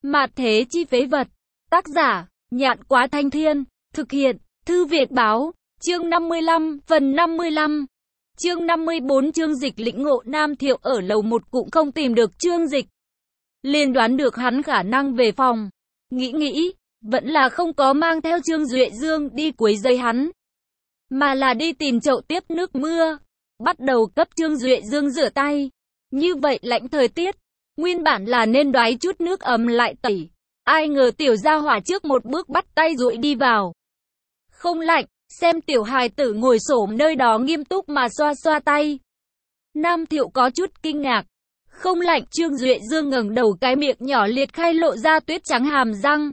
Mạt thế chi phế vật. Tác giả, Nhạn Quá Thanh Thiên. Thực hiện, Thư Việt Báo. Chương 55, phần 55. Chương 54. Trương Dịch lĩnh ngộ. Nam Thiệu ở lầu 1 cũng không tìm được Trương Dịch. Liền đoán được hắn khả năng về phòng. Nghĩ, vẫn là không có mang theo Trương Duệ Dương đi quấy rầy hắn, mà là đi tìm chậu tiếp nước mưa, bắt đầu cấp Trương Duệ Dương rửa tay. Như vậy lạnh thời tiết, nguyên bản là nên đoái chút nước ấm lại tẩy. Ai ngờ tiểu gia hỏa trước một bước bắt tay duỗi đi vào. Không lạnh, xem tiểu hài tử ngồi xổm nơi đó nghiêm túc mà xoa xoa tay. Nam Thiệu có chút kinh ngạc. Không lạnh. Trương Duệ Dương ngẩng đầu, cái miệng nhỏ liệt khai lộ ra tuyết trắng hàm răng.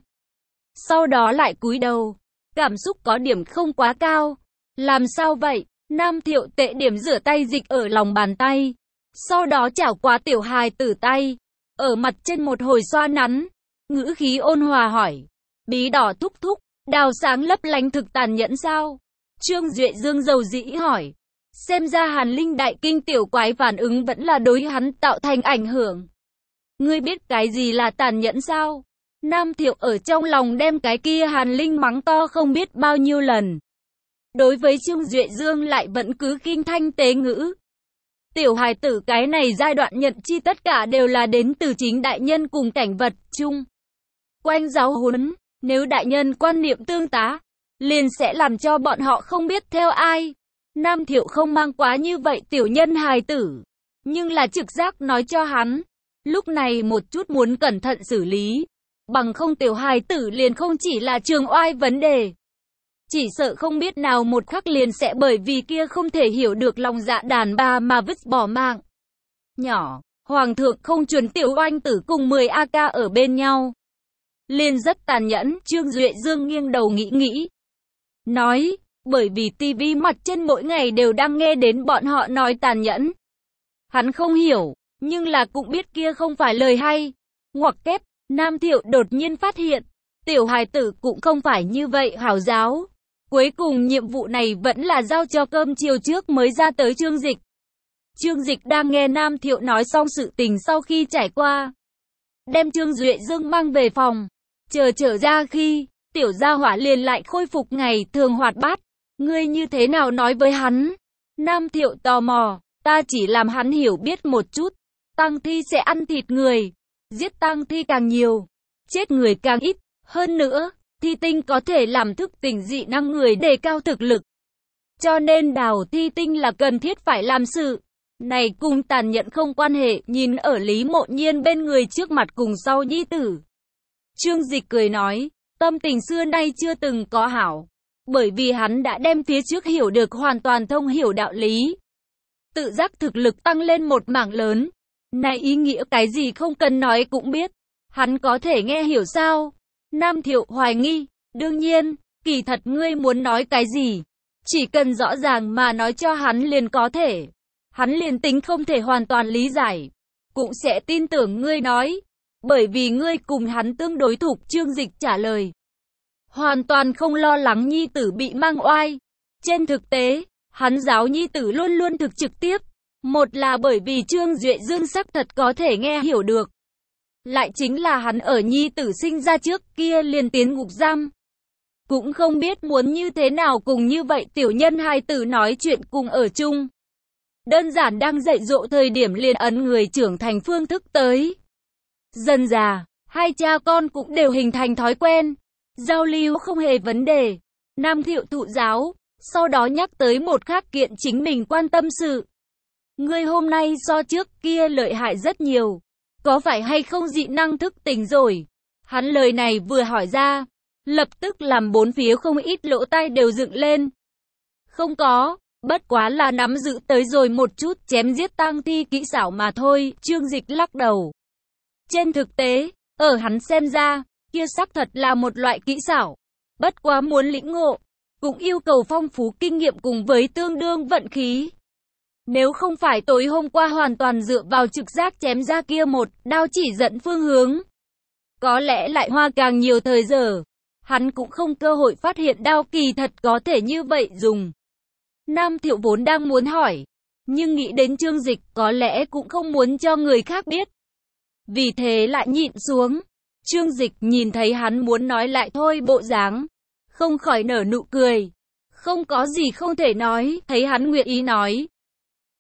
Sau đó lại cúi đầu. Cảm xúc có điểm không quá cao. Làm sao vậy? Nam Thiệu tệ điểm rửa tay dịch ở lòng bàn tay. Sau đó chảo qua tiểu hài tử tay. Ở mặt trên một hồi xoa nắn. Ngữ khí ôn hòa hỏi. Bí đỏ thúc thúc, đào sáng lấp lánh thực tàn nhẫn sao? Trương Duệ Dương dầu dĩ hỏi. Xem ra Hàn Linh đại kinh tiểu quái phản ứng vẫn là đối hắn tạo thành ảnh hưởng. Ngươi biết cái gì là tàn nhẫn sao? Nam Thiệu ở trong lòng đem cái kia Hàn Linh mắng to không biết bao nhiêu lần. Đối với Trương Duệ Dương lại vẫn cứ kinh thanh tế ngữ. Tiểu hài tử cái này giai đoạn nhận chi tất cả đều là đến từ chính đại nhân cùng cảnh vật chung quanh giáo huấn. Nếu đại nhân quan niệm tương tá, liền sẽ làm cho bọn họ không biết theo ai. Nam Thiệu không mang quá như vậy tiểu nhân hài tử, nhưng là trực giác nói cho hắn, lúc này một chút muốn cẩn thận xử lý, bằng không tiểu hài tử liền không chỉ là trường oai vấn đề. Chỉ sợ không biết nào một khắc liền sẽ bởi vì kia không thể hiểu được lòng dạ đàn bà mà vứt bỏ mạng. Nhỏ, Hoàng thượng không chuẩn tiểu oanh tử cùng 10 AK ở bên nhau. Liền rất tàn nhẫn. Trương Duệ Dương nghiêng đầu nghĩ. Nói, bởi vì tivi mặt trên mỗi ngày đều đang nghe đến bọn họ nói tàn nhẫn. Hắn không hiểu, nhưng là cũng biết kia không phải lời hay. Ngoặc kép, Nam Thiệu đột nhiên phát hiện, tiểu hài tử cũng không phải như vậy hảo giáo. Cuối cùng nhiệm vụ này vẫn là giao cho cơm chiều trước mới ra tới Trương Dịch. Trương Dịch đang nghe Nam Thiệu nói xong sự tình sau khi trải qua, đem Trương Duệ Dương mang về phòng. Trở ra khi, tiểu gia hỏa liền lại khôi phục ngày thường hoạt bát. Ngươi như thế nào nói với hắn? Nam Thiệu tò mò. Ta chỉ làm hắn hiểu biết một chút. Tang thi sẽ ăn thịt người. Giết tang thi càng nhiều, chết người càng ít. Hơn nữa, thi tinh có thể làm thức tỉnh dị năng người đề cao thực lực. Cho nên đào thi tinh là cần thiết phải làm sự. Này cùng tàn nhẫn không quan hệ. Nhìn ở Lý Mộ Nhiên bên người trước mặt cùng sau nhi tử, Trương Dịch cười nói, tâm tình xưa nay chưa từng có hảo. Bởi vì hắn đã đem phía trước hiểu được hoàn toàn thông hiểu đạo lý. Tự giác thực lực tăng lên một mảng lớn. Này ý nghĩa cái gì không cần nói cũng biết. Hắn có thể nghe hiểu sao? Nam Thiệu hoài nghi. Đương nhiên, kỳ thật ngươi muốn nói cái gì, chỉ cần rõ ràng mà nói cho hắn liền có thể. Hắn liền tính không thể hoàn toàn lý giải, cũng sẽ tin tưởng ngươi nói. Bởi vì ngươi cùng hắn tương đối thục. Trương Dịch trả lời. Hoàn toàn không lo lắng nhi tử bị mang oai. Trên thực tế, hắn giáo nhi tử luôn luôn thực trực tiếp. Một là bởi vì Trương Duệ Dương sắc thật có thể nghe hiểu được. Lại chính là hắn ở nhi tử sinh ra trước kia liền tiến ngục giam. Cũng không biết muốn như thế nào cùng như vậy tiểu nhân hai tử nói chuyện cùng ở chung. Đơn giản đang dạy dỗ thời điểm liền ấn người trưởng thành phương thức tới. Dần già, hai cha con cũng đều hình thành thói quen. Giao lưu không hề vấn đề. Nam Thiệu thụ giáo, sau đó nhắc tới một khác kiện chính mình quan tâm sự. Ngươi hôm nay so trước kia lợi hại rất nhiều. Có phải hay không dị năng thức tỉnh rồi? Hắn lời này vừa hỏi ra, lập tức làm bốn phía không ít lỗ tai đều dựng lên. Không có, bất quá là nắm giữ tới rồi một chút chém giết tang thi kỹ xảo mà thôi. Trương Dịch lắc đầu. Trên thực tế, ở hắn xem ra, kia xác thật là một loại kỹ xảo. Bất quá muốn lĩnh ngộ, cũng yêu cầu phong phú kinh nghiệm cùng với tương đương vận khí. Nếu không phải tối hôm qua hoàn toàn dựa vào trực giác chém ra kia một đao chỉ dẫn phương hướng, có lẽ lại hoa càng nhiều thời giờ, hắn cũng không cơ hội phát hiện đao kỳ thật có thể như vậy dùng. Nam Thiệu vốn đang muốn hỏi, nhưng nghĩ đến Trương Dịch có lẽ cũng không muốn cho người khác biết. Vì thế lại nhịn xuống. Trương Dịch nhìn thấy hắn muốn nói lại thôi bộ dáng, không khỏi nở nụ cười. Không có gì không thể nói, thấy hắn nguyện ý nói,